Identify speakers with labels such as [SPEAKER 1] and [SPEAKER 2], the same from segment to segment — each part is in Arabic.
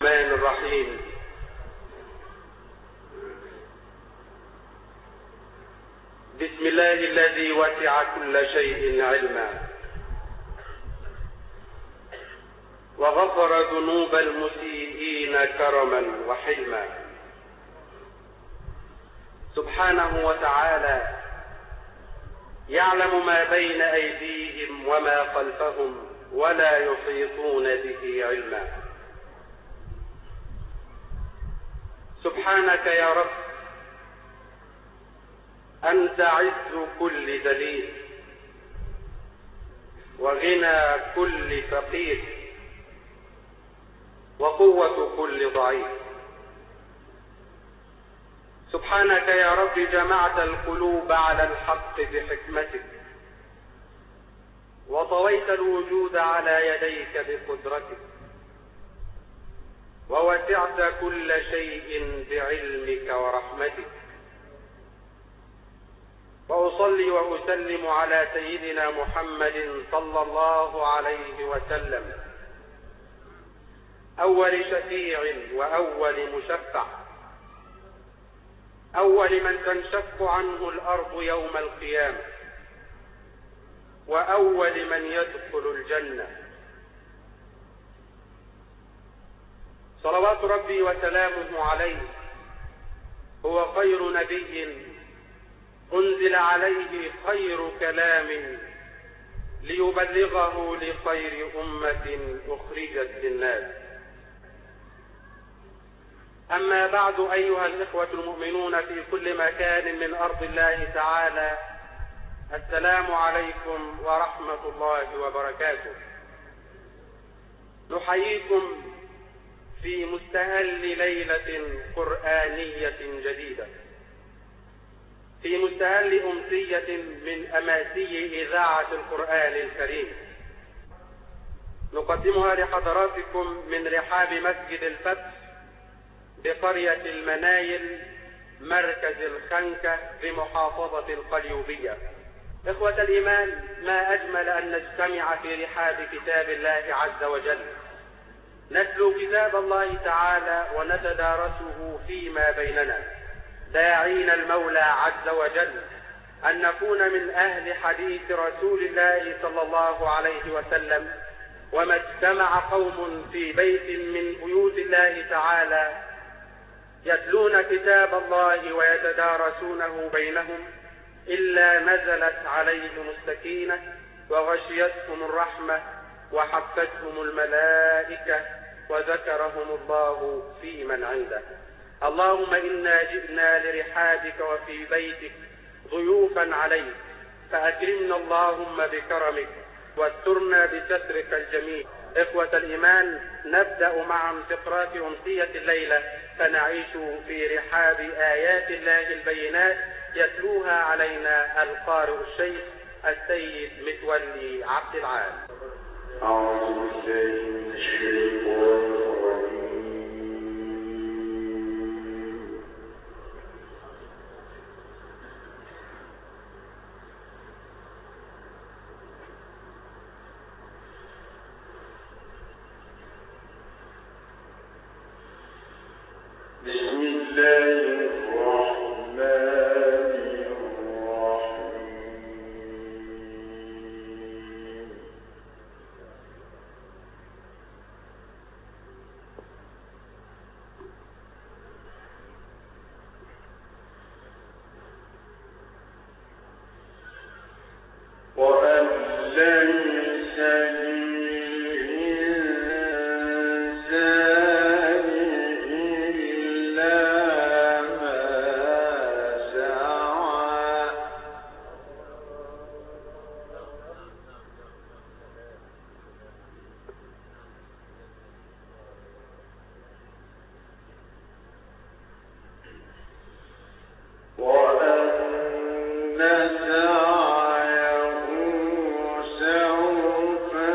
[SPEAKER 1] الرحمن الرحيم. بسم الله الذي وسع كل شيء علما وغفر ذنوب المسيئين كرما وحلما، سبحانه وتعالى يعلم ما بين أيديهم وما خلفهم ولا يحيطون به علما. سبحانك يا رب أنت عز كل ذليل وغنى كل فقير وقوة كل ضعيف. سبحانك يا رب جمعت القلوب على الحق بحكمتك وطويت الوجود على يديك بقدرتك ووسعت كل شيء بعلمك ورحمتك. وأصلي وأسلم على سيدنا محمد صلى الله عليه وسلم، أول شفيع وأول مشفع، أول من تنشق عنه الأرض يوم القيامة، وأول من يدخل الجنة. صلوات ربي وسلامه عليه، هو خير نبي أنزل عليه خير كلام ليبلغه لخير أمة أخرجت للناس. أما بعد، أيها الإخوة المؤمنون في كل مكان من أرض الله تعالى، السلام عليكم ورحمة الله وبركاته. نحييكم في مستهل ليلة قرآنية جديدة، في مستهل أمسية من أماسي إذاعة القرآن الكريم، نقدمها لحضراتكم من رحاب مسجد الفتح بقرية المنايل مركز الخنكة بمحافظة القليوبية. إخوة الإيمان، ما أجمل أن نجتمع في رحاب كتاب الله عز وجل، نتلو كتاب الله تعالى ونتدارسه فيما بيننا، داعين المولى عز وجل أن نكون من أهل حديث رسول الله صلى الله عليه وسلم. وما اجتمع قوم في بيت من بيوت الله تعالى يتلون كتاب الله ويتدارسونه بينهم إلا نزلت عليهم السكينة وغشيتهم الرحمة وحفتهم الملائكة وذكرهم الله في من عنده. اللهم إنا جئنا لرحابك وفي بيتك ضيوفا عليك، فأكرمنا اللهم بكرمك واسترنا بسترك الجميل. إخوة الإيمان، نبدأ مع فقرات أمسية الليلة، فنعيش في رحاب آيات الله البينات يتلوها علينا القارئ الشيخ السيد متولي عبد العال.
[SPEAKER 2] أعوذ بالله من الشيطان الرجيم. بسم الله الرحمن وأن سعيه سوف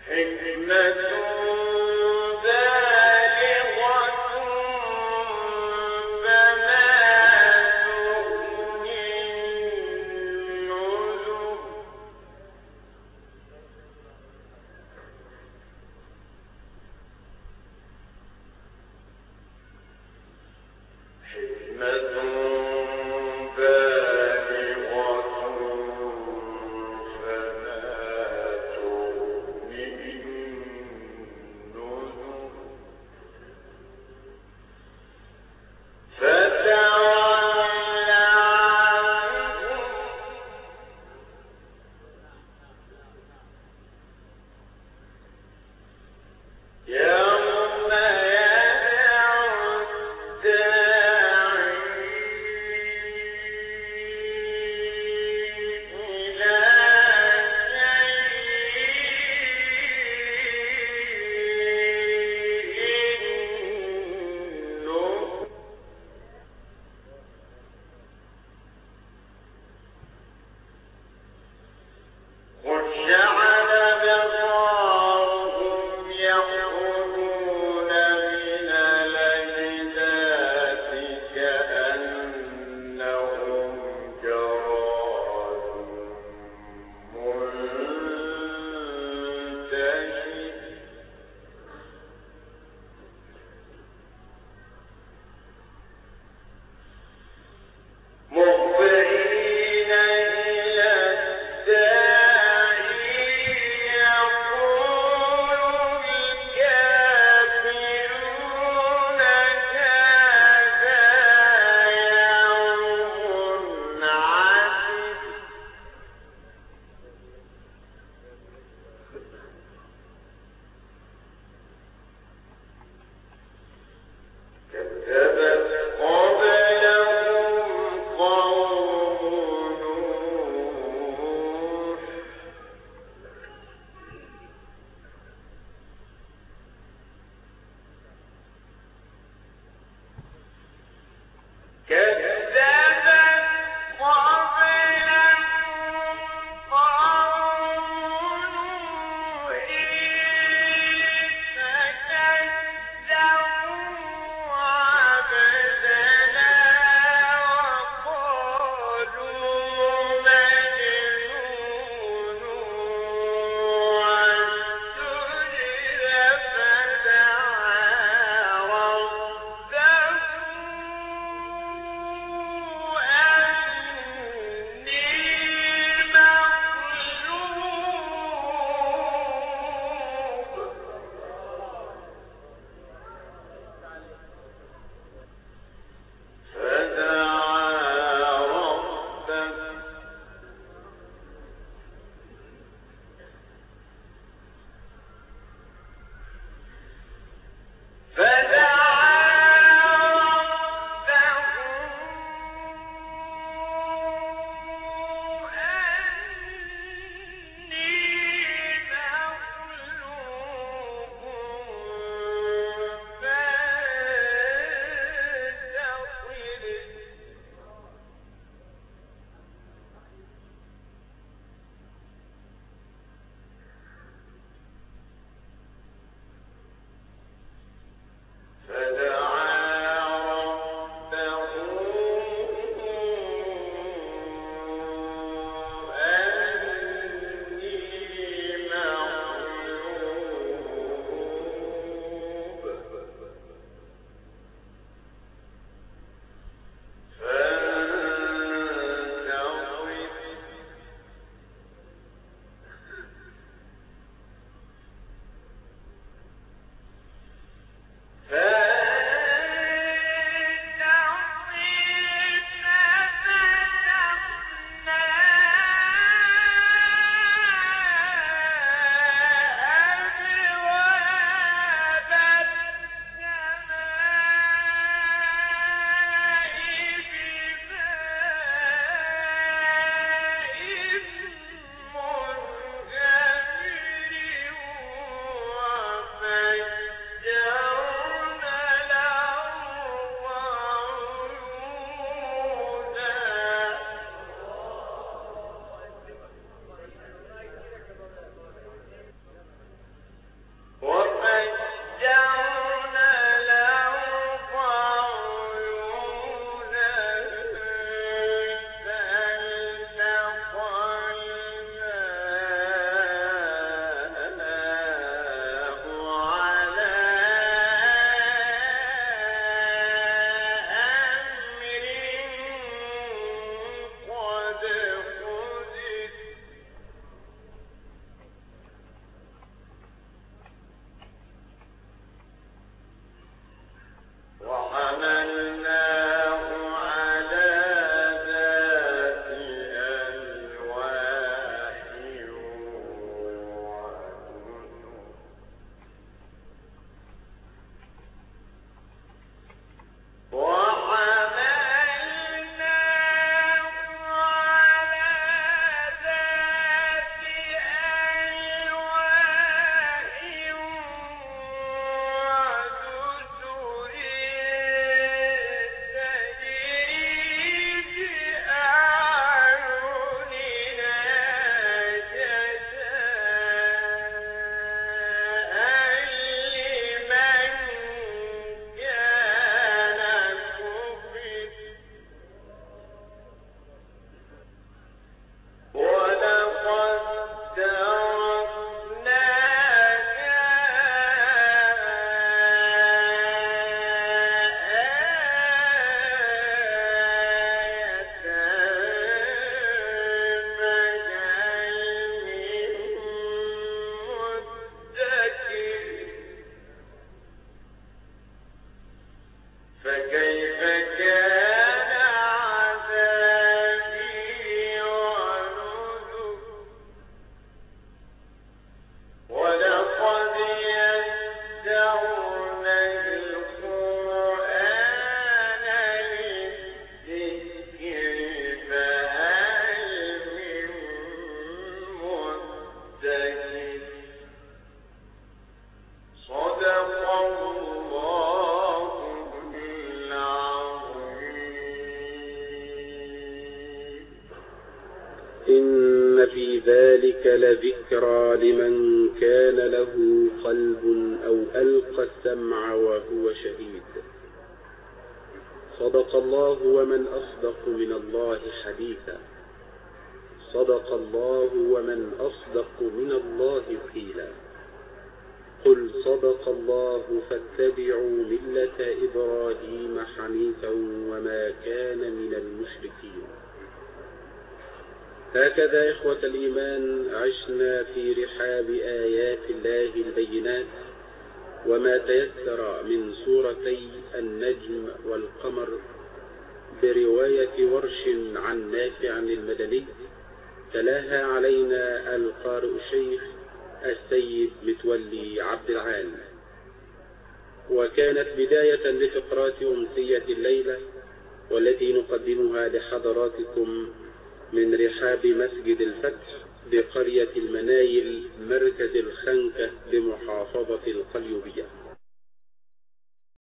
[SPEAKER 2] يوم يدعو الداعي فكيف كان عذابي ونذر ولقد يسرنا القرآن للذكر فهل من مدكر صدق الله العظيم.
[SPEAKER 3] إن في ذلك لذكرى لمن كان له قلب أو ألقى السمع وهو شهيد. صدق الله ومن أصدق من الله حديثا. صدق الله ومن أصدق من الله قيلا. قل صدق الله فاتبعوا ملة إبراهيم حنيفا وما كان من المشركين. هكذا إخوة الإيمان عشنا في رحاب آيات الله البينات وما تيسر من سورتي النجم والقمر برواية ورش عن نافع المدني تلاها علينا القارئ الشيخ السيد متولي عبد العال، وكانت بداية لفقرات أمسية الليلة والتي نقدمها لحضراتكم من رحاب مسجد الفتح بقرية المنايل مركز الخنكة بمحافظة القليوبية.